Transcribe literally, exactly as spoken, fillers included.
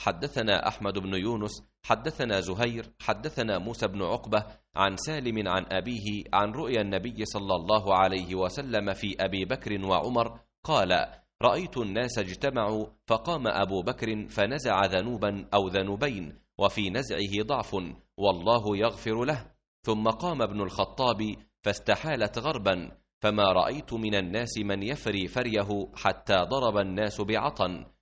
حدثنا أحمد بن يونس حدثنا زهير حدثنا موسى بن عقبة عن سالم عن أبيه عن رؤيا النبي صلى الله عليه وسلم في أبي بكر وعمر قال: رأيت الناس اجتمعوا فقام أبو بكر فنزع ذنوبا أو ذنوبين وفي نزعه ضعف والله يغفر له، ثم قام ابن الخطاب فاستحالت غربا، فما رأيت من الناس من يفري فريه حتى ضرب الناس بعطن،